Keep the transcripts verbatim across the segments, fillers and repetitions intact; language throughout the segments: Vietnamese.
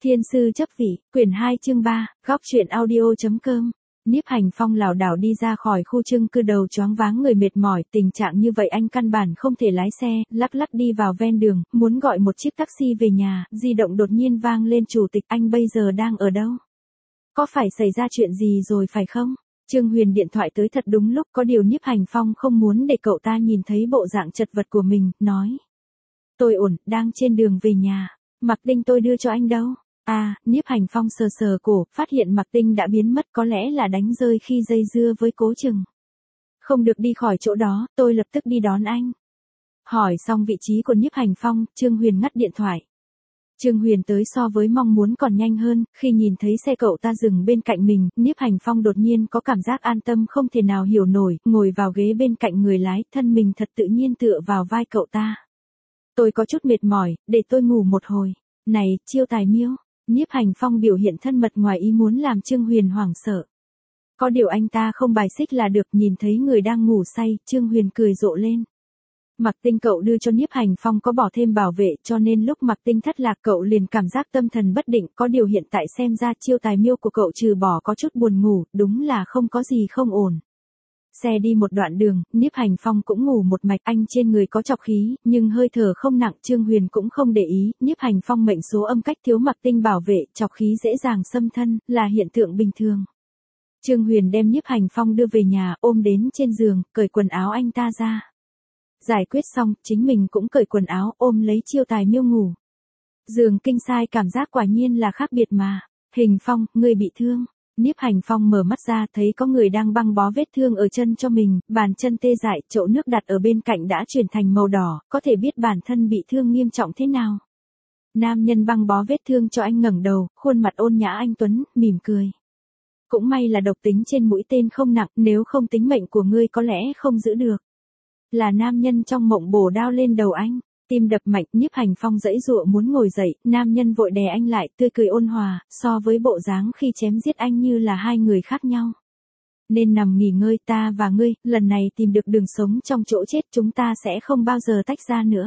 Thiên sư chấp vị, quyển hai chương ba, góc truyện audio.com. Nhiếp Hành Phong lảo đảo đi ra khỏi khu chung cư đầu choáng váng người mệt mỏi, tình trạng như vậy anh căn bản không thể lái xe, lắc lắc đi vào ven đường, muốn gọi một chiếc taxi về nhà, di động đột nhiên vang lên, chủ tịch anh bây giờ đang ở đâu? Có phải xảy ra chuyện gì rồi phải không? Trương Huyền điện thoại tới thật đúng lúc, có điều Nhiếp Hành Phong không muốn để cậu ta nhìn thấy bộ dạng chật vật của mình, nói. Tôi ổn, đang trên đường về nhà, Mạc Tinh tôi đưa cho anh đâu? À, Nhiếp Hành Phong sờ sờ cổ, phát hiện Mạc Tinh đã biến mất, có lẽ là đánh rơi khi dây dưa với Cố Trừng. Không được đi khỏi chỗ đó, tôi lập tức đi đón anh. Hỏi xong vị trí của Nhiếp Hành Phong, Trương Huyền ngắt điện thoại. Trương Huyền tới so với mong muốn còn nhanh hơn, khi nhìn thấy xe cậu ta dừng bên cạnh mình, Nhiếp Hành Phong đột nhiên có cảm giác an tâm không thể nào hiểu nổi, ngồi vào ghế bên cạnh người lái, thân mình thật tự nhiên tựa vào vai cậu ta. Tôi có chút mệt mỏi, để tôi ngủ một hồi. Này, Chiêu Tài Miêu. Nhiếp Hành Phong biểu hiện thân mật ngoài ý muốn làm Trương Huyền hoảng sợ. Có điều anh ta không bài xích là được, nhìn thấy người đang ngủ say, Trương Huyền cười rộ lên. Mạc Tinh cậu đưa cho Nhiếp Hành Phong có bỏ thêm bảo vệ, cho nên lúc Mạc Tinh thất lạc cậu liền cảm giác tâm thần bất định, có điều hiện tại xem ra Chiêu Tài Miêu của cậu trừ bỏ có chút buồn ngủ, đúng là không có gì không ổn. Xe đi một đoạn đường, Nhiếp Hành Phong cũng ngủ một mạch, anh trên người có trọc khí, nhưng hơi thở không nặng, Trương Huyền cũng không để ý, Nhiếp Hành Phong mệnh số âm cách thiếu Mạc Tinh bảo vệ, trọc khí dễ dàng xâm thân, là hiện tượng bình thường. Trương Huyền đem Nhiếp Hành Phong đưa về nhà, ôm đến trên giường, cởi quần áo anh ta ra. Giải quyết xong, chính mình cũng cởi quần áo, ôm lấy Chiêu Tài Miêu ngủ. Giường kinh sai cảm giác quả nhiên là khác biệt mà. Hình Phong, người bị thương. Nhiếp Hành Phong mở mắt ra thấy có người đang băng bó vết thương ở chân cho mình, bàn chân tê dại, chậu nước đặt ở bên cạnh đã chuyển thành màu đỏ, có thể biết bản thân bị thương nghiêm trọng thế nào. Nam nhân băng bó vết thương cho anh ngẩng đầu, khuôn mặt ôn nhã anh tuấn, mỉm cười. Cũng may là độc tính trên mũi tên không nặng, nếu không tính mệnh của ngươi có lẽ không giữ được. Là nam nhân trong mộng bổ đao lên đầu anh. Tim đập mạnh, Nhiếp Hành Phong giãy giụa muốn ngồi dậy, nam nhân vội đè anh lại, tươi cười ôn hòa, so với bộ dáng khi chém giết anh như là hai người khác nhau. Nên nằm nghỉ ngơi, ta và ngươi, lần này tìm được đường sống trong chỗ chết, chúng ta sẽ không bao giờ tách ra nữa.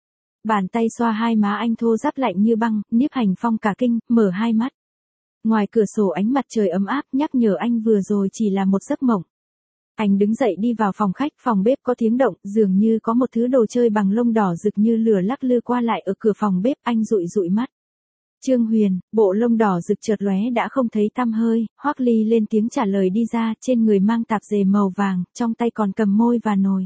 Bàn tay xoa hai má anh thô ráp lạnh như băng, Nhiếp Hành Phong cả kinh, mở hai mắt. Ngoài cửa sổ ánh mặt trời ấm áp nhắc nhở anh vừa rồi chỉ là một giấc mộng. Anh đứng dậy đi vào phòng khách, phòng bếp có tiếng động, dường như có một thứ đồ chơi bằng lông đỏ rực như lửa lắc lư qua lại ở cửa phòng bếp, anh dụi dụi mắt. Trương Huyền, bộ lông đỏ rực chợt lóe đã không thấy tăm hơi, Hoắc Ly lên tiếng trả lời đi ra, trên người mang tạp dề màu vàng, trong tay còn cầm môi và nồi.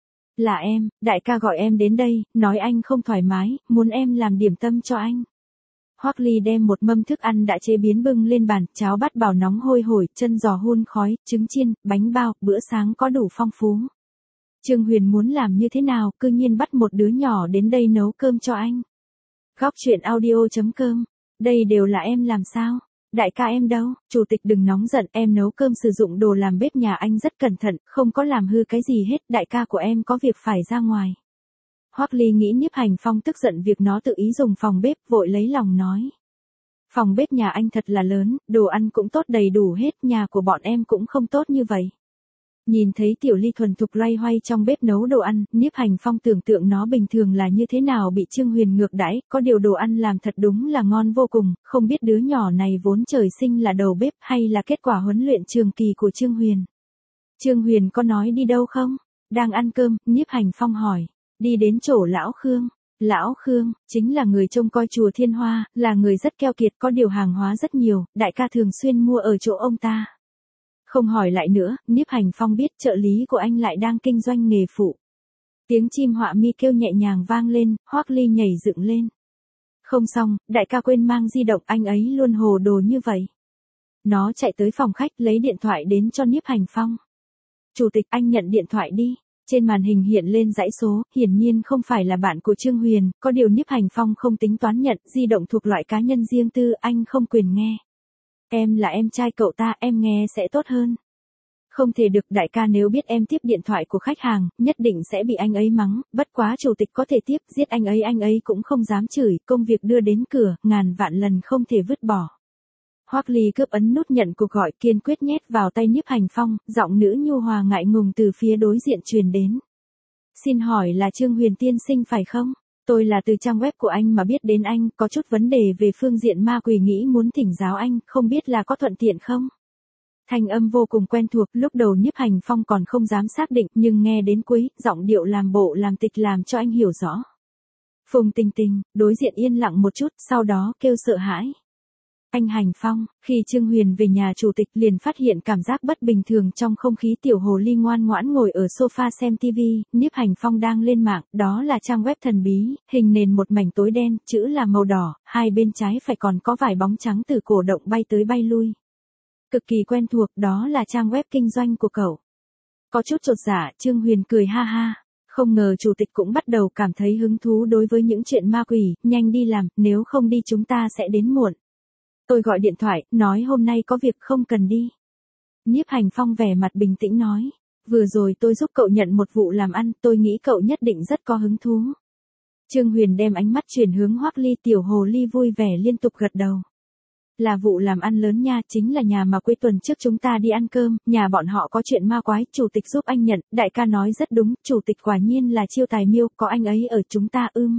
Là em, đại ca gọi em đến đây, nói anh không thoải mái, muốn em làm điểm tâm cho anh. Hoắc Ly đem một mâm thức ăn đã chế biến bưng lên bàn, cháo bát bào nóng hôi hổi, chân giò hun khói, trứng chiên, bánh bao, bữa sáng có đủ phong phú. Trương Huyền muốn làm như thế nào, cư nhiên bắt một đứa nhỏ đến đây nấu cơm cho anh. Góc truyện audio.com, đây đều là em làm sao? Đại ca em đâu? Chủ tịch đừng nóng giận, em nấu cơm sử dụng đồ làm bếp nhà anh rất cẩn thận, không có làm hư cái gì hết, đại ca của em có việc phải ra ngoài. Hoắc Ly nghĩ Nhiếp Hành Phong tức giận việc nó tự ý dùng phòng bếp, vội lấy lòng nói. Phòng bếp nhà anh thật là lớn, đồ ăn cũng tốt đầy đủ hết, nhà của bọn em cũng không tốt như vậy. Nhìn thấy Tiểu Ly thuần thục loay hoay trong bếp nấu đồ ăn, Nhiếp Hành Phong tưởng tượng nó bình thường là như thế nào bị Trương Huyền ngược đãi, có điều đồ ăn làm thật đúng là ngon vô cùng, không biết đứa nhỏ này vốn trời sinh là đầu bếp hay là kết quả huấn luyện trường kỳ của Trương Huyền. Trương Huyền có nói đi đâu không? Đang ăn cơm, Nhiếp Hành Phong hỏi. Đi đến chỗ Lão Khương. Lão Khương, chính là người trông coi chùa Thiên Hoa, là người rất keo kiệt, có điều hàng hóa rất nhiều, đại ca thường xuyên mua ở chỗ ông ta. Không hỏi lại nữa, Nhiếp Hành Phong biết trợ lý của anh lại đang kinh doanh nghề phụ. Tiếng chim họa mi kêu nhẹ nhàng vang lên, Hoắc Ly nhảy dựng lên. Không xong, đại ca quên mang di động, anh ấy luôn hồ đồ như vậy. Nó chạy tới phòng khách lấy điện thoại đến cho Nhiếp Hành Phong. Chủ tịch, anh nhận điện thoại đi. Trên màn hình hiện lên dãy số, hiển nhiên không phải là bạn của Trương Huyền, có điều Nhiếp Hành Phong không tính toán nhận, di động thuộc loại cá nhân riêng tư, anh không quyền nghe. Em là em trai cậu ta, em nghe sẽ tốt hơn. Không thể được, đại ca nếu biết em tiếp điện thoại của khách hàng, nhất định sẽ bị anh ấy mắng, bất quá chủ tịch có thể tiếp, giết anh ấy anh ấy cũng không dám chửi, công việc đưa đến cửa, ngàn vạn lần không thể vứt bỏ. Hoắc Ly cướp ấn nút nhận cuộc gọi, kiên quyết nhét vào tay Nhiếp Hành Phong, giọng nữ nhu hòa ngại ngùng từ phía đối diện truyền đến. Xin hỏi là Trương Huyền tiên sinh phải không? Tôi là từ trang web của anh mà biết đến anh, có chút vấn đề về phương diện ma quỷ nghĩ muốn thỉnh giáo anh, không biết là có thuận tiện không? Thanh âm vô cùng quen thuộc, lúc đầu Nhiếp Hành Phong còn không dám xác định, nhưng nghe đến cuối, giọng điệu làm bộ làm tịch làm cho anh hiểu rõ. Phùng Tình Tình, đối diện yên lặng một chút, sau đó kêu sợ hãi. Anh Hành Phong, khi Trương Huyền về nhà chủ tịch liền phát hiện cảm giác bất bình thường trong không khí. Tiểu hồ ly ngoan ngoãn ngồi ở sofa xem tivi, Nhiếp Hành Phong đang lên mạng, đó là trang web thần bí, hình nền một mảnh tối đen, chữ là màu đỏ, hai bên trái phải còn có vài bóng trắng từ cổ động bay tới bay lui. Cực kỳ quen thuộc, đó là trang web kinh doanh của cậu. Có chút chột dạ, Trương Huyền cười ha ha. Không ngờ chủ tịch cũng bắt đầu cảm thấy hứng thú đối với những chuyện ma quỷ, nhanh đi làm, nếu không đi chúng ta sẽ đến muộn. Tôi gọi điện thoại, nói hôm nay có việc không cần đi. Nhiếp Hành Phong vẻ mặt bình tĩnh nói, vừa rồi tôi giúp cậu nhận một vụ làm ăn, tôi nghĩ cậu nhất định rất có hứng thú. Trương Huyền đem ánh mắt chuyển hướng Hoắc Ly, tiểu hồ ly vui vẻ liên tục gật đầu. Là vụ làm ăn lớn nha, chính là nhà mà cuối tuần trước chúng ta đi ăn cơm, nhà bọn họ có chuyện ma quái, chủ tịch giúp anh nhận, đại ca nói rất đúng, chủ tịch quả nhiên là chiêu tài miêu, có anh ấy ở chúng ta ưm.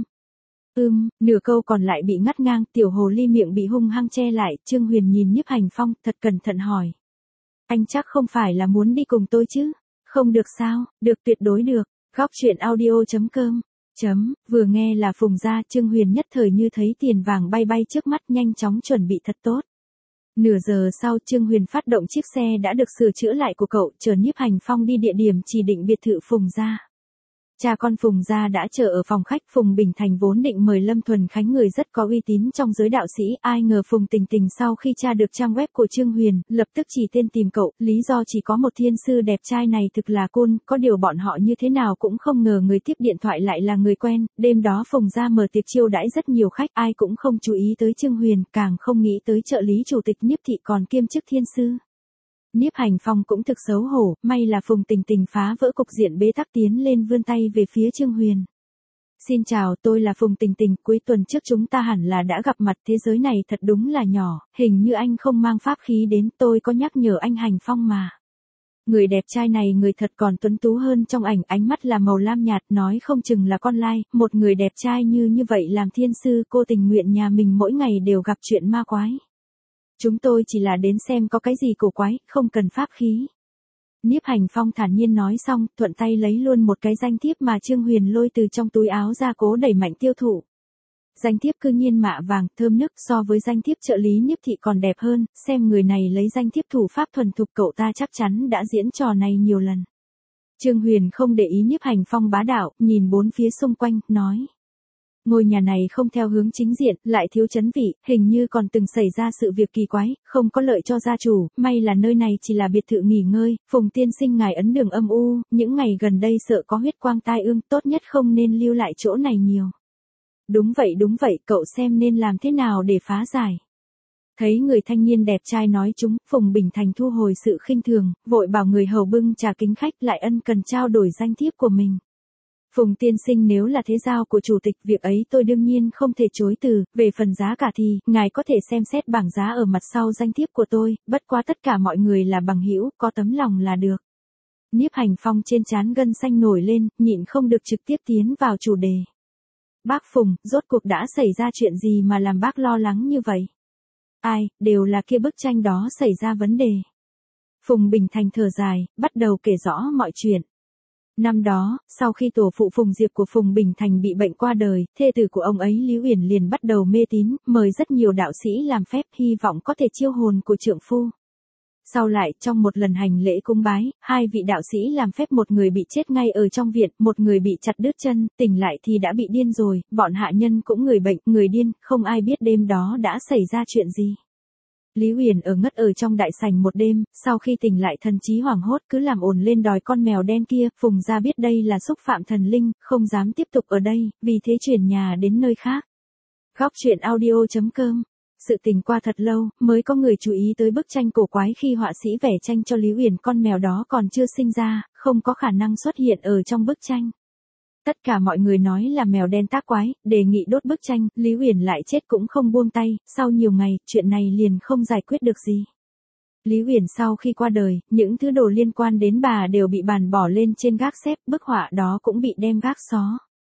Ưm, nửa câu còn lại bị ngắt ngang, tiểu hồ ly miệng bị hung hăng che lại, Trương Huyền nhìn Nhiếp Hành Phong, thật cẩn thận hỏi. Anh chắc không phải là muốn đi cùng tôi chứ? Không được sao, được tuyệt đối được, góc truyện audio chấm com. Chấm, vừa nghe là Phùng gia, Trương Huyền nhất thời như thấy tiền vàng bay bay trước mắt, nhanh chóng chuẩn bị thật tốt. Nửa giờ sau, Trương Huyền phát động chiếc xe đã được sửa chữa lại của cậu, chở Nhiếp Hành Phong đi địa điểm chỉ định biệt thự Phùng gia. Cha con Phùng gia đã chờ ở phòng khách. Phùng Bình Thành vốn định mời Lâm Thuần Khánh, người rất có uy tín trong giới đạo sĩ, ai ngờ Phùng Tình Tình sau khi tra được trang web của Trương Huyền, lập tức chỉ tên tìm cậu, lý do chỉ có một thiên sư đẹp trai này thực là côn, có điều bọn họ như thế nào cũng không ngờ người tiếp điện thoại lại là người quen. Đêm đó Phùng gia mở tiệc chiêu đãi rất nhiều khách, ai cũng không chú ý tới Trương Huyền, càng không nghĩ tới trợ lý chủ tịch Nhiếp thị còn kiêm chức thiên sư. Nhiếp Hành Phong cũng thực xấu hổ, may là Phùng Tình Tình phá vỡ cục diện bế tắc tiến lên vươn tay về phía Trương Huyền. Xin chào, tôi là Phùng Tình Tình, cuối tuần trước chúng ta hẳn là đã gặp mặt, thế giới này thật đúng là nhỏ, hình như anh không mang pháp khí đến, tôi có nhắc nhở anh Hành Phong mà. Người đẹp trai này người thật còn tuấn tú hơn trong ảnh, ánh mắt là màu lam nhạt, nói không chừng là con lai, một người đẹp trai như như vậy làm thiên sư, cô tình nguyện nhà mình mỗi ngày đều gặp chuyện ma quái. Chúng tôi chỉ là đến xem có cái gì cổ quái, không cần pháp khí. Nhiếp Hành Phong thản nhiên nói xong, thuận tay lấy luôn một cái danh thiếp mà Trương Huyền lôi từ trong túi áo ra cố đẩy mạnh tiêu thụ. Danh thiếp cư nhiên mạ vàng, thơm nức, so với danh thiếp trợ lý Nhiếp thị còn đẹp hơn, xem người này lấy danh thiếp thủ pháp thuần thục, cậu ta chắc chắn đã diễn trò này nhiều lần. Trương Huyền không để ý Nhiếp Hành Phong bá đạo, nhìn bốn phía xung quanh, nói. Ngôi nhà này không theo hướng chính diện, lại thiếu chấn vị, hình như còn từng xảy ra sự việc kỳ quái, không có lợi cho gia chủ, may là nơi này chỉ là biệt thự nghỉ ngơi, Phùng tiên sinh ngài ấn đường âm u, những ngày gần đây sợ có huyết quang tai ương, tốt nhất không nên lưu lại chỗ này nhiều. Đúng vậy đúng vậy, cậu xem nên làm thế nào để phá giải. Thấy người thanh niên đẹp trai nói chúng, Phùng Bình Thành thu hồi sự khinh thường, vội bảo người hầu bưng trà kính khách, lại ân cần trao đổi danh thiếp của mình. Phùng tiên sinh, nếu là thế giao của chủ tịch, việc ấy tôi đương nhiên không thể chối từ, về phần giá cả thì, ngài có thể xem xét bảng giá ở mặt sau danh thiếp của tôi, bất quá tất cả mọi người là bằng hữu, có tấm lòng là được. Nhiếp Hành Phong trên trán gân xanh nổi lên, nhịn không được trực tiếp tiến vào chủ đề. Bác Phùng, rốt cuộc đã xảy ra chuyện gì mà làm bác lo lắng như vậy? Ai, đều là kia bức tranh đó xảy ra vấn đề. Phùng Bình Thành thở dài, bắt đầu kể rõ mọi chuyện. Năm đó, sau khi tổ phụ Phùng Diệp của Phùng Bình Thành bị bệnh qua đời, thê tử của ông ấy Lý Uyển liền bắt đầu mê tín, mời rất nhiều đạo sĩ làm phép, hy vọng có thể chiêu hồn của trượng phu. Sau lại, trong một lần hành lễ cúng bái, hai vị đạo sĩ làm phép, một người bị chết ngay ở trong viện, một người bị chặt đứt chân, tỉnh lại thì đã bị điên rồi, bọn hạ nhân cũng người bệnh, người điên, không ai biết đêm đó đã xảy ra chuyện gì. Lý Uyển ở ngất ở trong đại sảnh một đêm, sau khi tỉnh lại thần trí hoảng hốt, cứ làm ồn lên đòi con mèo đen kia, Phùng gia biết đây là xúc phạm thần linh, không dám tiếp tục ở đây, vì thế chuyển nhà đến nơi khác. Góc truyện audio chấm com. Sự tình qua thật lâu, mới có người chú ý tới bức tranh cổ quái khi họa sĩ vẽ tranh cho Lý Uyển con mèo đó còn chưa sinh ra, không có khả năng xuất hiện ở trong bức tranh. Tất cả mọi người nói là mèo đen tác quái, đề nghị đốt bức tranh, Lý Uyển lại chết cũng không buông tay, sau nhiều ngày, chuyện này liền không giải quyết được gì. Lý Uyển sau khi qua đời, những thứ đồ liên quan đến bà đều bị bàn bỏ lên trên gác xếp, bức họa đó cũng bị đem gác xó.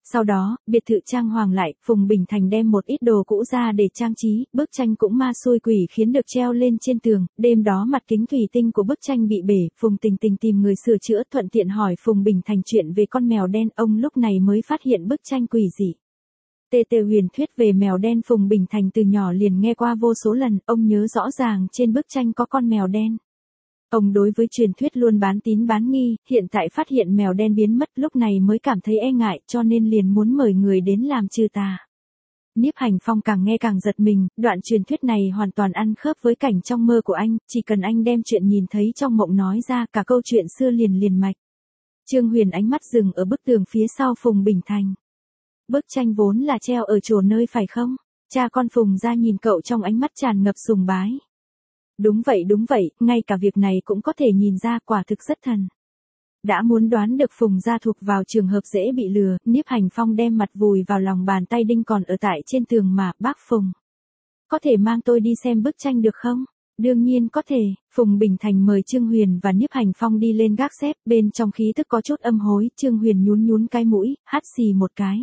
Sau đó, biệt thự trang hoàng lại, Phùng Bình Thành đem một ít đồ cũ ra để trang trí, bức tranh cũng ma xui quỷ khiến được treo lên trên tường, đêm đó mặt kính thủy tinh của bức tranh bị bể, Phùng Tình Tình tìm người sửa chữa thuận tiện hỏi Phùng Bình Thành chuyện về con mèo đen, ông lúc này mới phát hiện bức tranh quỷ dị. Tê tê huyền thuyết về mèo đen Phùng Bình Thành từ nhỏ liền nghe qua vô số lần, ông nhớ rõ ràng trên bức tranh có con mèo đen. Ông đối với truyền thuyết luôn bán tín bán nghi, hiện tại phát hiện mèo đen biến mất lúc này mới cảm thấy e ngại cho nên liền muốn mời người đến làm trừ tà. Nhiếp Hành Phong càng nghe càng giật mình, đoạn truyền thuyết này hoàn toàn ăn khớp với cảnh trong mơ của anh, chỉ cần anh đem chuyện nhìn thấy trong mộng nói ra cả câu chuyện xưa liền liền mạch. Trương Huyền ánh mắt dừng ở bức tường phía sau Phùng Bình Thành. Bức tranh vốn là treo ở chỗ nơi phải không? Cha con Phùng ra nhìn cậu trong ánh mắt tràn ngập sùng bái. Đúng vậy đúng vậy, ngay cả việc này cũng có thể nhìn ra quả thực rất thần. Đã muốn đoán được Phùng gia thuộc vào trường hợp dễ bị lừa, Nhiếp Hành Phong đem mặt vùi vào lòng bàn tay đinh còn ở tại trên tường mà, bác Phùng. Có thể mang tôi đi xem bức tranh được không? Đương nhiên có thể, Phùng Bình Thành mời Trương Huyền và Nhiếp Hành Phong đi lên gác xếp, bên trong khí thức có chút âm hối, Trương Huyền nhún nhún cái mũi, hắt xì một cái.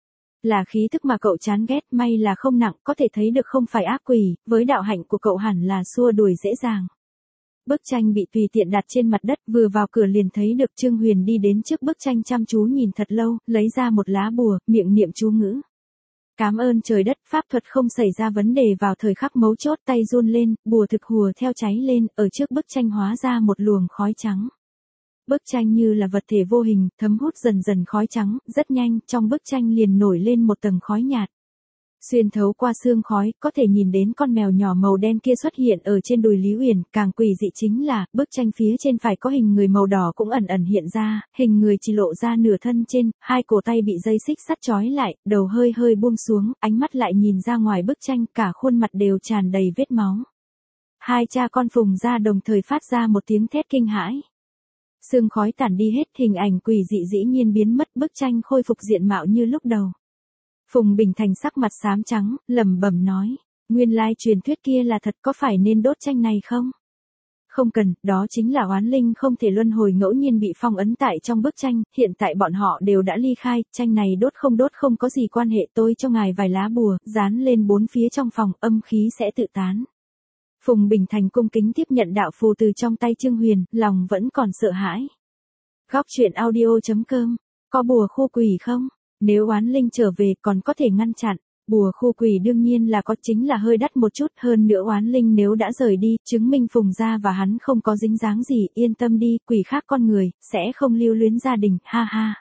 Là khí thức mà cậu chán ghét, may là không nặng, có thể thấy được không phải ác quỷ, với đạo hạnh của cậu hẳn là xua đuổi dễ dàng. Bức tranh bị tùy tiện đặt trên mặt đất, vừa vào cửa liền thấy được Trương Huyền đi đến trước bức tranh chăm chú nhìn thật lâu, lấy ra một lá bùa, miệng niệm chú ngữ. Cám ơn trời đất, pháp thuật không xảy ra vấn đề vào thời khắc mấu chốt, tay run lên, bùa thực hùa theo cháy lên, ở trước bức tranh hóa ra một luồng khói trắng. Bức tranh như là vật thể vô hình, thấm hút dần dần khói trắng, rất nhanh, trong bức tranh liền nổi lên một tầng khói nhạt. Xuyên thấu qua sương khói, có thể nhìn đến con mèo nhỏ màu đen kia xuất hiện ở trên đùi Lý Uyển, càng quỷ dị chính là, bức tranh phía trên phải có hình người màu đỏ cũng ẩn ẩn hiện ra, hình người chỉ lộ ra nửa thân trên, hai cổ tay bị dây xích sắt trói lại, đầu hơi hơi buông xuống, ánh mắt lại nhìn ra ngoài bức tranh, cả khuôn mặt đều tràn đầy vết máu. Hai cha con Phùng ra đồng thời phát ra một tiếng thét kinh hãi. Sương khói tản đi hết, hình ảnh quỷ dị dĩ nhiên biến mất, bức tranh khôi phục diện mạo như lúc đầu. Phùng Bình Thành sắc mặt xám trắng, lẩm bẩm nói, nguyên lai truyền thuyết kia là thật, có phải nên đốt tranh này không? Không cần, đó chính là oán linh không thể luân hồi ngẫu nhiên bị phong ấn tại trong bức tranh, hiện tại bọn họ đều đã ly khai, tranh này đốt không đốt không có gì quan hệ, tôi cho ngài vài lá bùa, dán lên bốn phía trong phòng, âm khí sẽ tự tán. Phùng Bình Thành cung kính tiếp nhận đạo phù từ trong tay Trương Huyền, lòng vẫn còn sợ hãi. Góc truyện audio chấm com, có bùa khu quỷ không? Nếu oán linh trở về còn có thể ngăn chặn, bùa khu quỷ đương nhiên là có, chính là hơi đắt một chút, hơn nữa oán linh nếu đã rời đi, chứng minh Phùng gia và hắn không có dính dáng gì, yên tâm đi, quỷ khác con người, sẽ không lưu luyến gia đình, ha ha.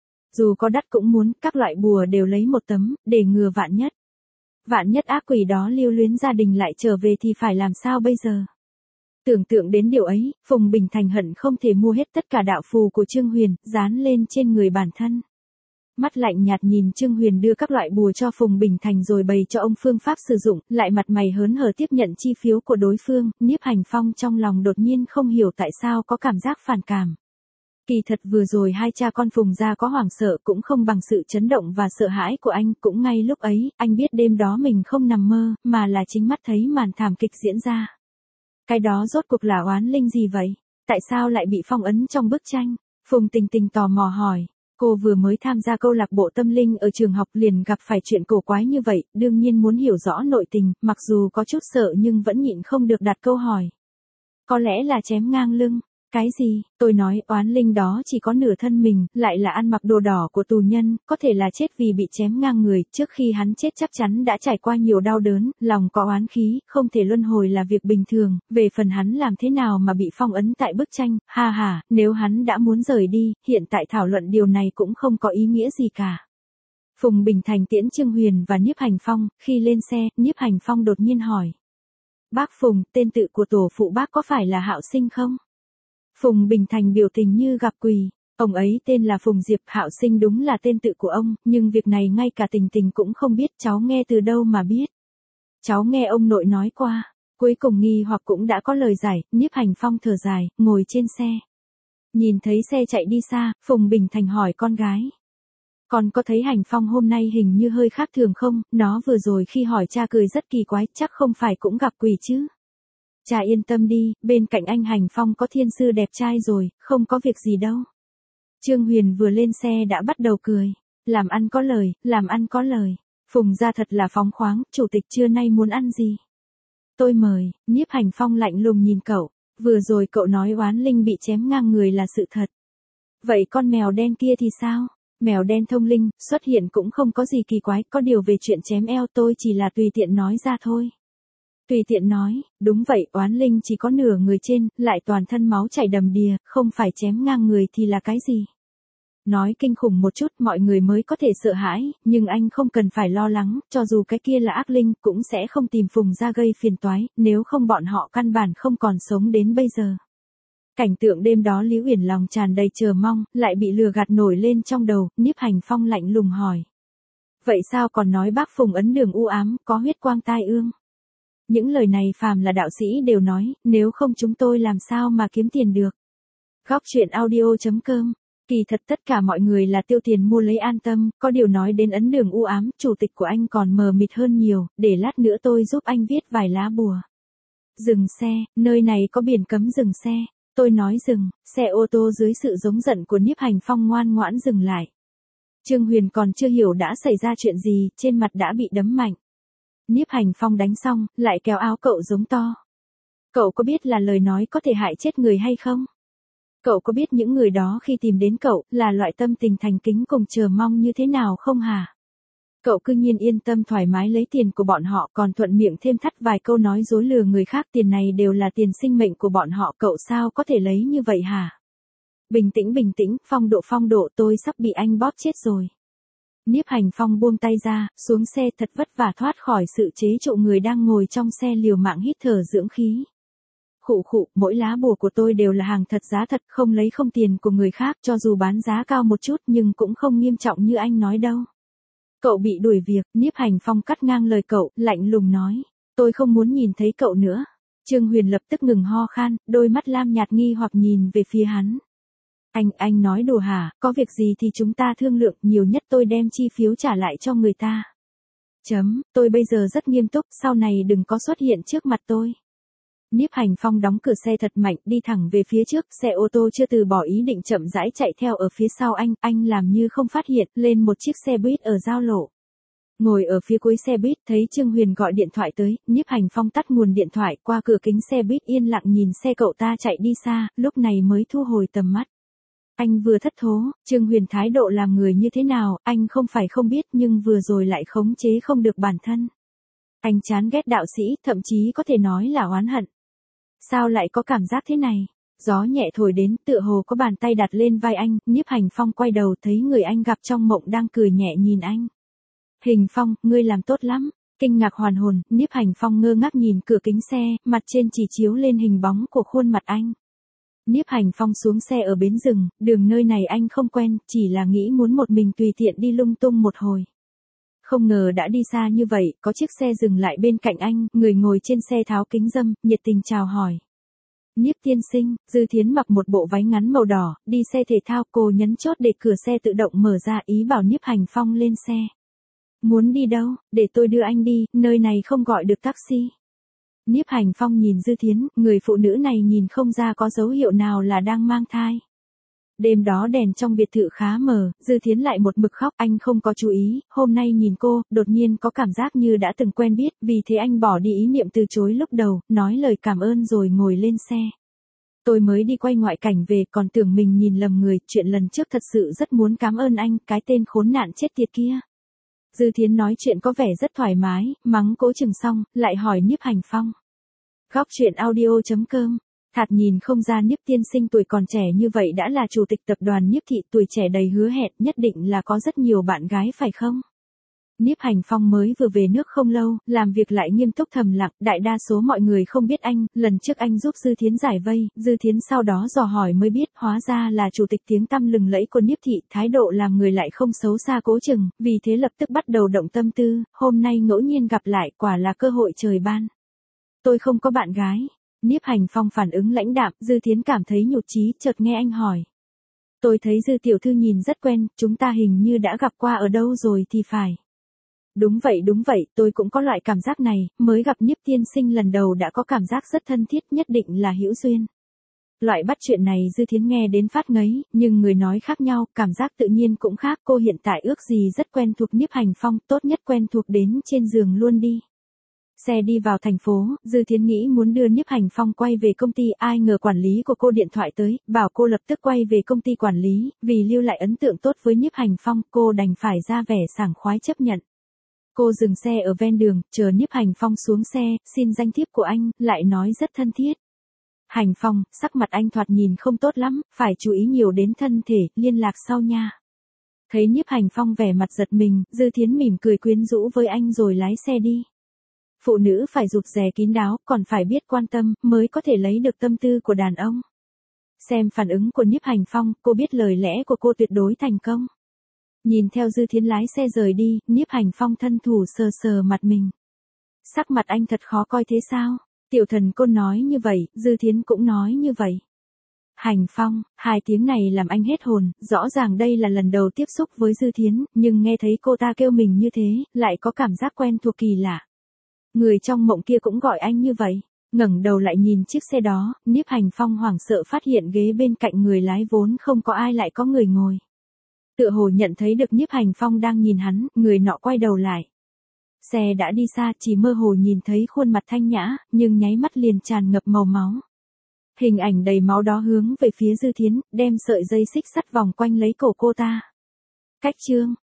Dù có đắt cũng muốn, các loại bùa đều lấy một tấm, để ngừa vạn nhất. Vạn nhất ác quỷ đó lưu luyến gia đình lại trở về thì phải làm sao bây giờ? Tưởng tượng đến điều ấy, Phùng Bình Thành hận không thể mua hết tất cả đạo phù của Trương Huyền, dán lên trên người bản thân. Mắt lạnh nhạt nhìn Trương Huyền đưa các loại bùa cho Phùng Bình Thành rồi bày cho ông phương pháp sử dụng, lại mặt mày hớn hở tiếp nhận chi phiếu của đối phương, Nhiếp Hành Phong trong lòng đột nhiên không hiểu tại sao có cảm giác phản cảm. Kỳ thật vừa rồi hai cha con Phùng gia có hoảng sợ cũng không bằng sự chấn động và sợ hãi của anh, cũng ngay lúc ấy, anh biết đêm đó mình không nằm mơ, mà là chính mắt thấy màn thảm kịch diễn ra. Cái đó rốt cuộc là oán linh gì vậy? Tại sao lại bị phong ấn trong bức tranh? Phùng Tình Tình tò mò hỏi. Cô vừa mới tham gia câu lạc bộ tâm linh ở trường học liền gặp phải chuyện cổ quái như vậy, đương nhiên muốn hiểu rõ nội tình, mặc dù có chút sợ nhưng vẫn nhịn không được đặt câu hỏi. Có lẽ là chém ngang lưng. Cái gì? Tôi nói oán linh đó chỉ có nửa thân mình, lại là ăn mặc đồ đỏ của tù nhân, có thể là chết vì bị chém ngang người, trước khi hắn chết chắc chắn đã trải qua nhiều đau đớn, lòng có oán khí, không thể luân hồi là việc bình thường, về phần hắn làm thế nào mà bị phong ấn tại bức tranh, ha ha, nếu hắn đã muốn rời đi, hiện tại thảo luận điều này cũng không có ý nghĩa gì cả. Phùng Bình Thành tiễn Trương Huyền và Nhiếp Hành Phong, khi lên xe, Nhiếp Hành Phong đột nhiên hỏi. Bác Phùng, tên tự của tổ phụ bác có phải là Hạo Sinh không? Phùng Bình Thành biểu tình như gặp quỷ, ông ấy tên là Phùng Diệp, Hạo Sinh đúng là tên tự của ông, nhưng việc này ngay cả Tình Tình cũng không biết, cháu nghe từ đâu mà biết. Cháu nghe ông nội nói qua, cuối cùng nghi hoặc cũng đã có lời giải, Nhiếp Hành Phong thở dài, ngồi trên xe. Nhìn thấy xe chạy đi xa, Phùng Bình Thành hỏi con gái. Con có thấy Hành Phong hôm nay hình như hơi khác thường không, nó vừa rồi khi hỏi cha cười rất kỳ quái, chắc không phải cũng gặp quỷ chứ. Cha yên tâm đi, bên cạnh anh Hành Phong có thiên sư đẹp trai rồi, không có việc gì đâu. Trương Huyền vừa lên xe đã bắt đầu cười. làm ăn có lời, làm ăn có lời. Phùng gia thật là phóng khoáng, chủ tịch trưa nay muốn ăn gì? Tôi mời. Nhiếp Hành Phong lạnh lùng nhìn cậu. Vừa rồi cậu nói Oán Linh bị chém ngang người là sự thật. Vậy con mèo đen kia thì sao? Mèo đen thông linh, xuất hiện cũng không có gì kỳ quái, có điều về chuyện chém eo tôi chỉ là tùy tiện nói ra thôi. Tùy tiện nói, đúng vậy, Oán Linh chỉ có nửa người trên, lại toàn thân máu chảy đầm đìa, không phải chém ngang người thì là cái gì? Nói kinh khủng một chút mọi người mới có thể sợ hãi, nhưng anh không cần phải lo lắng, cho dù cái kia là ác linh cũng sẽ không tìm Phùng ra gây phiền toái, nếu không bọn họ căn bản không còn sống đến bây giờ. Cảnh tượng đêm đó Lý Uyển lòng tràn đầy chờ mong, lại bị lừa gạt nổi lên trong đầu, Nhiếp Hành Phong lạnh lùng hỏi. Vậy sao còn nói bác Phùng ấn đường u ám, có huyết quang tai ương? Những lời này phàm là đạo sĩ đều nói, nếu không chúng tôi làm sao mà kiếm tiền được. Góc truyện audio chấm com. Kỳ thật tất cả mọi người là tiêu tiền mua lấy an tâm, có điều nói đến ấn đường u ám, chủ tịch của anh còn mờ mịt hơn nhiều, để lát nữa tôi giúp anh viết vài lá bùa. Dừng xe, nơi này có biển cấm dừng xe. Tôi nói dừng, xe ô tô dưới sự giống giận của Nhiếp Hành Phong ngoan ngoãn dừng lại. Trương Huyền còn chưa hiểu đã xảy ra chuyện gì, trên mặt đã bị đấm mạnh. Nhiếp Hành Phong đánh xong, lại kéo áo cậu giống to. Cậu có biết là lời nói có thể hại chết người hay không? Cậu có biết những người đó khi tìm đến cậu, là loại tâm tình thành kính cùng chờ mong như thế nào không hả? Cậu cứ nhiên yên tâm thoải mái lấy tiền của bọn họ còn thuận miệng thêm thắt vài câu nói dối lừa người khác, tiền này đều là tiền sinh mệnh của bọn họ, cậu sao có thể lấy như vậy hả? Bình tĩnh bình tĩnh, phong độ phong độ, tôi sắp bị anh bóp chết rồi. Nhiếp Hành Phong buông tay ra, xuống xe thật vất vả thoát khỏi sự chế trụ người đang ngồi trong xe liều mạng hít thở dưỡng khí. Khụ khụ, mỗi lá bùa của tôi đều là hàng thật giá thật, không lấy không tiền của người khác, cho dù bán giá cao một chút nhưng cũng không nghiêm trọng như anh nói đâu. Cậu bị đuổi việc, Nhiếp Hành Phong cắt ngang lời cậu, lạnh lùng nói, tôi không muốn nhìn thấy cậu nữa. Trương Huyền lập tức ngừng ho khan, đôi mắt lam nhạt nghi hoặc nhìn về phía hắn. Anh, anh nói đùa hả, có việc gì thì chúng ta thương lượng, nhiều nhất tôi đem chi phiếu trả lại cho người ta. Chấm, tôi bây giờ rất nghiêm túc, sau này đừng có xuất hiện trước mặt tôi. Nhiếp Hành Phong đóng cửa xe thật mạnh, đi thẳng về phía trước, xe ô tô chưa từ bỏ ý định chậm rãi chạy theo ở phía sau anh, anh làm như không phát hiện, lên một chiếc xe buýt ở giao lộ. Ngồi ở phía cuối xe buýt, thấy Trương Huyền gọi điện thoại tới, Nhiếp Hành Phong tắt nguồn điện thoại, qua cửa kính xe buýt yên lặng nhìn xe cậu ta chạy đi xa, lúc này mới thu hồi tầm mắt. Anh vừa thất thố, Trương Huyền thái độ làm người như thế nào, anh không phải không biết nhưng vừa rồi lại khống chế không được bản thân. Anh chán ghét đạo sĩ, thậm chí có thể nói là oán hận. Sao lại có cảm giác thế này? Gió nhẹ thổi đến, tựa hồ có bàn tay đặt lên vai anh, Nhiếp Hành Phong quay đầu thấy người anh gặp trong mộng đang cười nhẹ nhìn anh. Hình Phong, ngươi làm tốt lắm. Kinh ngạc hoàn hồn, Nhiếp Hành Phong ngơ ngác nhìn cửa kính xe, mặt trên chỉ chiếu lên hình bóng của khuôn mặt anh. Nhiếp Hành Phong xuống xe ở bến rừng, đường nơi này anh không quen, chỉ là nghĩ muốn một mình tùy tiện đi lung tung một hồi. Không ngờ đã đi xa như vậy, có chiếc xe dừng lại bên cạnh anh, người ngồi trên xe tháo kính râm, nhiệt tình chào hỏi. Nhiếp tiên sinh, Dư Thiến mặc một bộ váy ngắn màu đỏ, đi xe thể thao, cô nhấn chốt để cửa xe tự động mở ra, ý bảo Nhiếp Hành Phong lên xe. Muốn đi đâu, để tôi đưa anh đi, nơi này không gọi được taxi. Nhiếp Hành Phong nhìn Dư Thiến, người phụ nữ này nhìn không ra có dấu hiệu nào là đang mang thai. Đêm đó đèn trong biệt thự khá mờ, Dư Thiến lại một mực khóc, anh không có chú ý, hôm nay nhìn cô, đột nhiên có cảm giác như đã từng quen biết, vì thế anh bỏ đi ý niệm từ chối lúc đầu, nói lời cảm ơn rồi ngồi lên xe. Tôi mới đi quay ngoại cảnh về, còn tưởng mình nhìn lầm người, chuyện lần trước thật sự rất muốn cảm ơn anh, cái tên khốn nạn chết tiệt kia. Dư Thiến nói chuyện có vẻ rất thoải mái, mắng Cố Chừng xong, lại hỏi Nhiếp Hành Phong. Góc truyện audio chấm com. Thạt nhìn không ra Nhiếp tiên sinh tuổi còn trẻ như vậy đã là chủ tịch tập đoàn Nhiếp thị, tuổi trẻ đầy hứa hẹn, nhất định là có rất nhiều bạn gái phải không? Nhiếp Hành Phong mới vừa về nước không lâu, làm việc lại nghiêm túc thầm lặng, đại đa số mọi người không biết anh, lần trước anh giúp Dư Thiến giải vây, Dư Thiến sau đó dò hỏi mới biết, hóa ra là chủ tịch tiếng tăm lừng lẫy của Nhiếp thị, thái độ làm người lại không xấu xa Cố Chừng, vì thế lập tức bắt đầu động tâm tư, hôm nay ngẫu nhiên gặp lại, quả là cơ hội trời ban. Tôi không có bạn gái. Nhiếp Hành Phong phản ứng lãnh đạm, Dư Thiến cảm thấy nhụt chí, chợt nghe anh hỏi. Tôi thấy Dư tiểu thư nhìn rất quen, chúng ta hình như đã gặp qua ở đâu rồi thì phải. Đúng vậy đúng vậy, tôi cũng có loại cảm giác này, mới gặp Nhiếp tiên sinh lần đầu đã có cảm giác rất thân thiết, nhất định là hữu duyên. Loại bắt chuyện này Dư Thiến nghe đến phát ngấy, nhưng người nói khác nhau, cảm giác tự nhiên cũng khác. Cô hiện tại ước gì rất quen thuộc Nhiếp Hành Phong, tốt nhất quen thuộc đến trên giường luôn đi. Xe đi vào thành phố, Dư Thiến nghĩ muốn đưa Nhiếp Hành Phong quay về công ty, ai ngờ quản lý của cô điện thoại tới, bảo cô lập tức quay về công ty quản lý, vì lưu lại ấn tượng tốt với Nhiếp Hành Phong, cô đành phải ra vẻ sảng khoái chấp nhận. Cô dừng xe ở ven đường, chờ Nhiếp Hành Phong xuống xe, xin danh thiếp của anh, lại nói rất thân thiết. Hành Phong, sắc mặt anh thoạt nhìn không tốt lắm, phải chú ý nhiều đến thân thể, liên lạc sau nha. Thấy Nhiếp Hành Phong vẻ mặt giật mình, Dư Thiến mỉm cười quyến rũ với anh rồi lái xe đi. Phụ nữ phải rụt rè kín đáo, còn phải biết quan tâm, mới có thể lấy được tâm tư của đàn ông. Xem phản ứng của Nhiếp Hành Phong, cô biết lời lẽ của cô tuyệt đối thành công. Nhìn theo Dư Thiến lái xe rời đi, Nhiếp Hành Phong thân thủ sờ sờ mặt mình. Sắc mặt anh thật khó coi thế sao? Tiểu thần cô nói như vậy, Dư Thiến cũng nói như vậy. Hành Phong, hai tiếng này làm anh hết hồn, rõ ràng đây là lần đầu tiếp xúc với Dư Thiến, nhưng nghe thấy cô ta kêu mình như thế, lại có cảm giác quen thuộc kỳ lạ. Người trong mộng kia cũng gọi anh như vậy. Ngẩng đầu lại nhìn chiếc xe đó, Nhiếp Hành Phong hoảng sợ phát hiện ghế bên cạnh người lái vốn không có ai lại có người ngồi. Tựa hồ nhận thấy được Nhiếp Hành Phong đang nhìn hắn, người nọ quay đầu lại. Xe đã đi xa, chỉ mơ hồ nhìn thấy khuôn mặt thanh nhã, nhưng nháy mắt liền tràn ngập màu máu. Hình ảnh đầy máu đó hướng về phía Dư Thiến, đem sợi dây xích sắt vòng quanh lấy cổ cô ta. Cách chương